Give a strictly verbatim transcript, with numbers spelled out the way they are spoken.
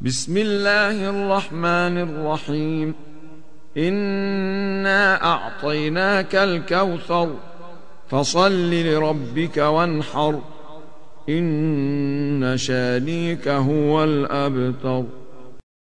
بسم الله الرحمن الرحيم إنا أعطيناك الكوثر فصل لربك وانحر إن شانيك هو الأبتر.